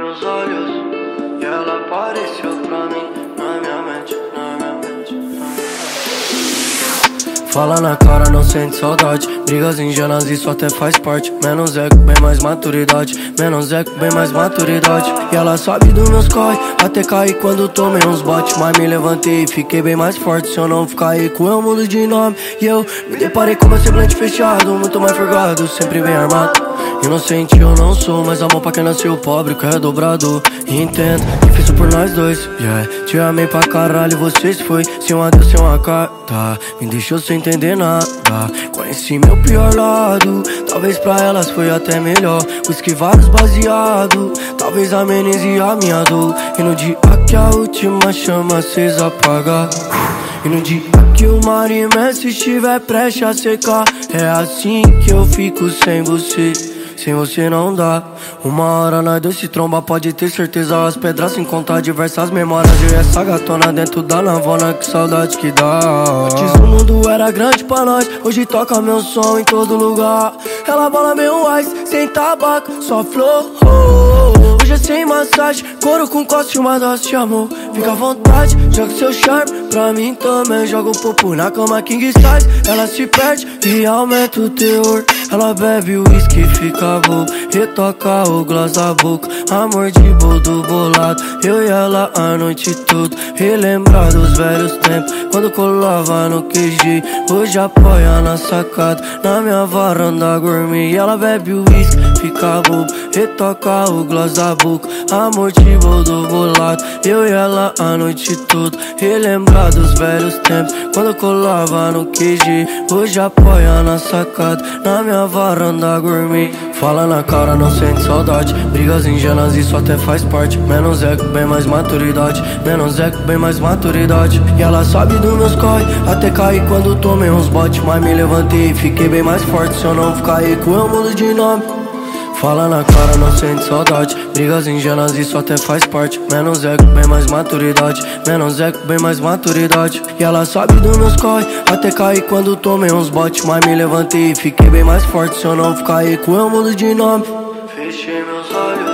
meus olhos e ela apareceu pra mim na minha mente, na minha mente, na minha mente. Fala na cara, não sente saudade. Brigas ingênuas, isso até faz parte. Menos eco, bem mais maturidade. Menos eco, bem mais maturidade. E ela sabe dos meus corre, até cair quando tomei uns botes. Mas me levantei e fiquei bem mais forte. Se eu não ficar rico, eu mudo de nome. E eu me deparei com meu semblante fechado, muito mais forgado, sempre bem armado. Inocente eu não sou, mas amor pra quem nasceu pobre, que é dobrado. Entendo, difícil por nós dois, yeah. Te amei pra caralho, você se foi. Se um adeus, se uma carta, me deixou sem entender nada. Conheci meu pior lado, talvez pra elas foi até melhor. Whisky, vários baseado, talvez amenize a minha dor. E no dia que a última chama acesa apaga, e no dia que o mar imenso estiver prestes a secar, é assim que eu fico sem você. Sem você não dá. Uma hora nós dois se tromba, pode ter certeza. As pedras sem contar diversas memórias. Eu e essa gatona dentro da navona, que saudade que dá. Antes o mundo era grande pra nós, hoje toca meu som em todo lugar. Ela bola meu ice, sem tabaco, só flor. Hoje é sem massagem, couro com coste, uma dose de amor. Fica à vontade, joga seu charme pra mim também. Joga o popo na cama king size. Ela se perde e aumenta o teor. Ela bebe o uísque e fica bobo, retoca o gloss da boca. Amor de boldo bolado, eu e ela a noite toda. Relembrar dos velhos tempos, quando colava no QG. Hoje apoia na sacada, na minha varanda gourmet. Ela bebe o uísque, fica bobo, retoca o gloss da boca. Amor de boldo bolado, eu e ela a noite toda. Relembrar dos velhos tempos, quando colava no QG. Hoje apoia na sacada, na minha varanda gourmet. Fala na cara, não sente saudade. Brigas ingênuas, isso até faz parte. Menos eco, bem mais maturidade. Menos eco, bem mais maturidade. E ela sabe dos meus corre, até cair quando tomei uns botes. Mas me levantei e fiquei bem mais forte. Se eu não ficar rico, eu mudo de nome. Fala na cara, não sente saudade. Brigas ingênuas, isso até faz parte. Menos eco, bem mais maturidade. Menos eco, bem mais maturidade. E ela sabe dos meus corre, até cair quando tomei uns botes. Mas me levantei e fiquei bem mais forte. Se eu não ficar rico, eu mudo de nome. Fechei meus olhos